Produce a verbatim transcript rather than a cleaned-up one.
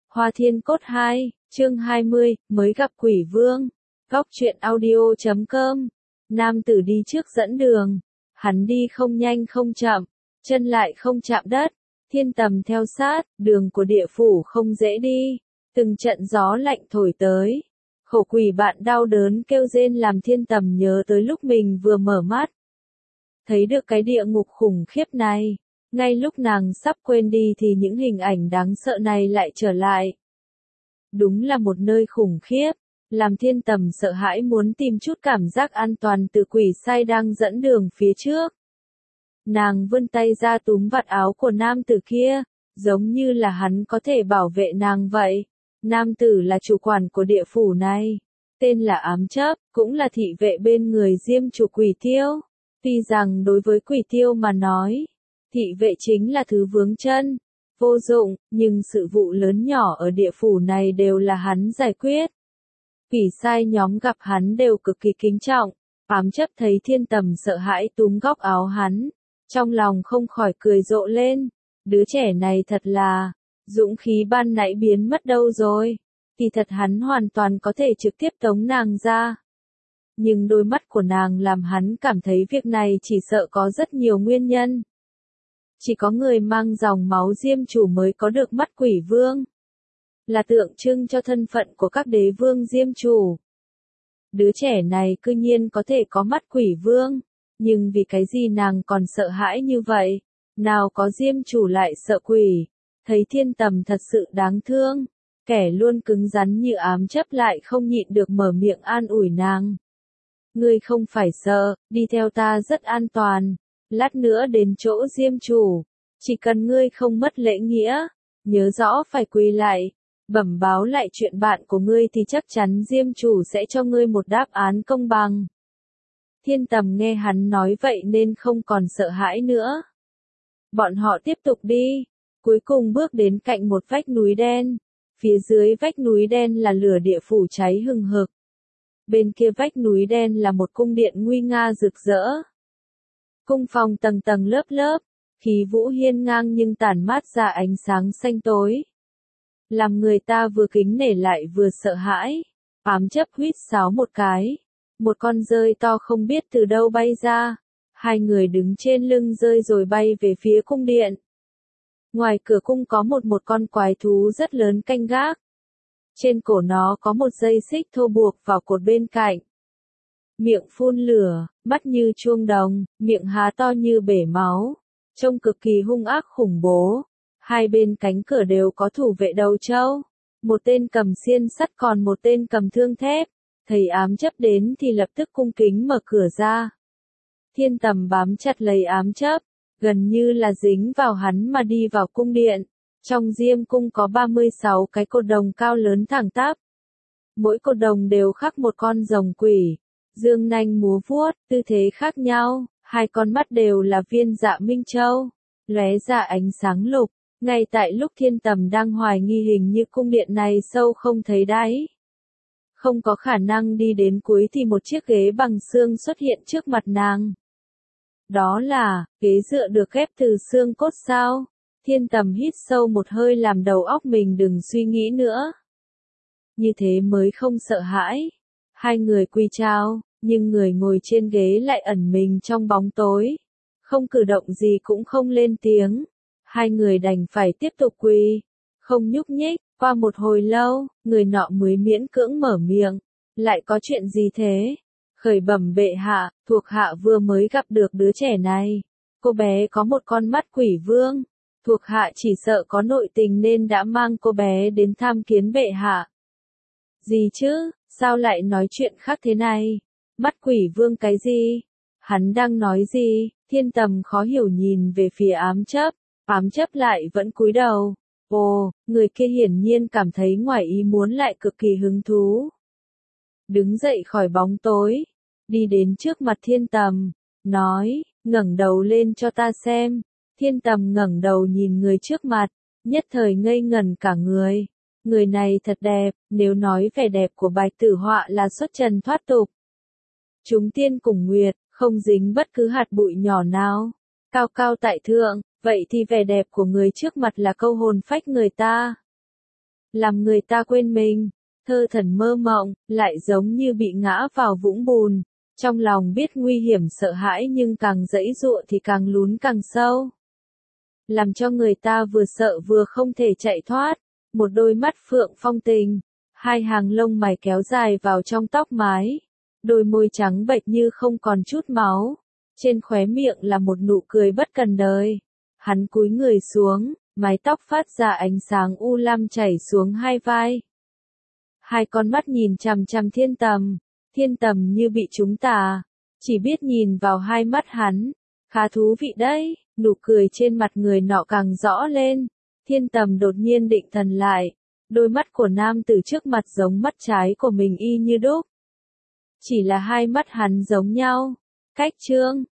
Hoa Thiên Cốt hai, chương hai mươi, mới gặp quỷ vương. Góc truyện audio chấm com. Nam tử đi trước dẫn đường. Hắn đi không nhanh không chậm, chân lại không chạm đất. Thiên Tầm theo sát, đường của địa phủ không dễ đi. Từng trận gió lạnh thổi tới. Khổ quỷ bạn đau đớn kêu rên làm Thiên Tầm nhớ tới lúc mình vừa mở mắt. Thấy được cái địa ngục khủng khiếp này. Ngay lúc nàng sắp quên đi thì những hình ảnh đáng sợ này lại trở lại. Đúng là một nơi khủng khiếp, làm Thiên Tầm sợ hãi muốn tìm chút cảm giác an toàn từ quỷ sai đang dẫn đường phía trước. Nàng vươn tay ra túm vạt áo của nam tử kia, giống như là hắn có thể bảo vệ nàng vậy. Nam tử là chủ quản của địa phủ này, tên là Ám Chấp, cũng là thị vệ bên người Diêm chủ Quỷ Tiêu. Tuy rằng đối với Quỷ Tiêu mà nói, thị vệ chính là thứ vướng chân, vô dụng, nhưng sự vụ lớn nhỏ ở địa phủ này đều là hắn giải quyết. Quỷ sai nhóm gặp hắn đều cực kỳ kính trọng. Ám Chấp thấy Thiên Tầm sợ hãi túm góc áo hắn, trong lòng không khỏi cười rộ lên. Đứa trẻ này thật là, dũng khí ban nãy biến mất đâu rồi. Kỳ thật hắn hoàn toàn có thể trực tiếp tống nàng ra. Nhưng đôi mắt của nàng làm hắn cảm thấy việc này chỉ sợ có rất nhiều nguyên nhân. Chỉ có người mang dòng máu Diêm chủ mới có được mắt quỷ vương. Là tượng trưng cho thân phận của các đế vương Diêm chủ. Đứa trẻ này cư nhiên có thể có mắt quỷ vương. Nhưng vì cái gì nàng còn sợ hãi như vậy? Nào có Diêm chủ lại sợ quỷ. Thấy Thiên Tầm thật sự đáng thương. Kẻ luôn cứng rắn như Ám Chấp lại không nhịn được mở miệng an ủi nàng. Ngươi không phải sợ, đi theo ta rất an toàn. Lát nữa đến chỗ Diêm chủ, chỉ cần ngươi không mất lễ nghĩa, nhớ rõ phải quỳ lại, bẩm báo lại chuyện bạn của ngươi thì chắc chắn Diêm chủ sẽ cho ngươi một đáp án công bằng. Thiên Tầm nghe hắn nói vậy nên không còn sợ hãi nữa. Bọn họ tiếp tục đi, cuối cùng bước đến cạnh một vách núi đen, phía dưới vách núi đen là lửa địa phủ cháy hừng hực. Bên kia vách núi đen là một cung điện nguy nga rực rỡ. Cung phòng tầng tầng lớp lớp, khí vũ hiên ngang nhưng tản mát ra ánh sáng xanh tối. Làm người ta vừa kính nể lại vừa sợ hãi. Ám Chấp huýt sáo một cái. Một con dơi to không biết từ đâu bay ra. Hai người đứng trên lưng dơi rồi bay về phía cung điện. Ngoài cửa cung có một một con quái thú rất lớn canh gác. Trên cổ nó có một dây xích thô buộc vào cột bên cạnh. Miệng phun lửa, mắt như chuông đồng, miệng há to như bể máu, trông cực kỳ hung ác khủng bố. Hai bên cánh cửa đều có thủ vệ đầu trâu, một tên cầm xiên sắt còn một tên cầm thương thép. Thấy Ám Chấp đến thì lập tức cung kính mở cửa ra. Thiên Tầm bám chặt lấy Ám Chấp, gần như là dính vào hắn mà đi vào cung điện. Trong Diêm cung có ba mươi sáu cái cột đồng cao lớn thẳng tắp. Mỗi cột đồng đều khắc một con rồng quỷ. Dương nanh múa vuốt, tư thế khác nhau, hai con mắt đều là viên dạ minh châu, lóe ra ánh sáng lục. Ngay tại lúc Thiên Tầm đang hoài nghi hình như cung điện này sâu không thấy đáy, không có khả năng đi đến cuối thì một chiếc ghế bằng xương xuất hiện trước mặt nàng. Đó là, ghế dựa được ghép từ xương cốt sao? Thiên Tầm hít sâu một hơi làm đầu óc mình đừng suy nghĩ nữa. Như thế mới không sợ hãi. Hai người quy chào, nhưng người ngồi trên ghế lại ẩn mình trong bóng tối. Không cử động gì cũng không lên tiếng. Hai người đành phải tiếp tục quỳ, không nhúc nhích. Qua một hồi lâu, người nọ mới miễn cưỡng mở miệng. Lại có chuyện gì thế? Khởi bẩm bệ hạ, thuộc hạ vừa mới gặp được đứa trẻ này. Cô bé có một con mắt quỷ vương. Thuộc hạ chỉ sợ có nội tình nên đã mang cô bé đến tham kiến bệ hạ. Gì chứ, sao lại nói chuyện khác thế này? Mắt quỷ vương cái gì? Hắn đang nói gì? Thiên Tầm khó hiểu nhìn về phía Ám Chấp. Ám Chấp lại vẫn cúi đầu. Ồ, người kia hiển nhiên cảm thấy ngoài ý muốn lại cực kỳ hứng thú. Đứng dậy khỏi bóng tối, đi đến trước mặt Thiên Tầm, nói, ngẩng đầu lên cho ta xem. Thiên Tầm ngẩng đầu nhìn người trước mặt, nhất thời ngây ngẩn cả người. Người này thật đẹp, nếu nói vẻ đẹp của Bạch Tử Họa là xuất trần thoát tục. Chúng tiên cùng nguyệt, không dính bất cứ hạt bụi nhỏ nào. Cao cao tại thượng, vậy thì vẻ đẹp của người trước mặt là câu hồn phách người ta. làm người ta quên mình, thơ thần mơ mộng, lại giống như bị ngã vào vũng bùn, trong lòng biết nguy hiểm sợ hãi nhưng càng giãy giụa thì càng lún càng sâu. Làm cho người ta vừa sợ vừa không thể chạy thoát, một đôi mắt phượng phong tình, hai hàng lông mày kéo dài vào trong tóc mái, đôi môi trắng bệch như không còn chút máu, trên khóe miệng là một nụ cười bất cần đời. Hắn cúi người xuống, mái tóc phát ra ánh sáng u lam chảy xuống hai vai. Hai con mắt nhìn chằm chằm Thiên Tầm, Thiên Tầm như bị trúng tà, chỉ biết nhìn vào hai mắt hắn, khá thú vị đấy, nụ cười trên mặt người nọ càng rõ lên. Thiên Tầm đột nhiên định thần lại, đôi mắt của nam tử trước mặt giống mắt trái của mình y như đúc. Chỉ là hai mắt hắn giống nhau, cách trương,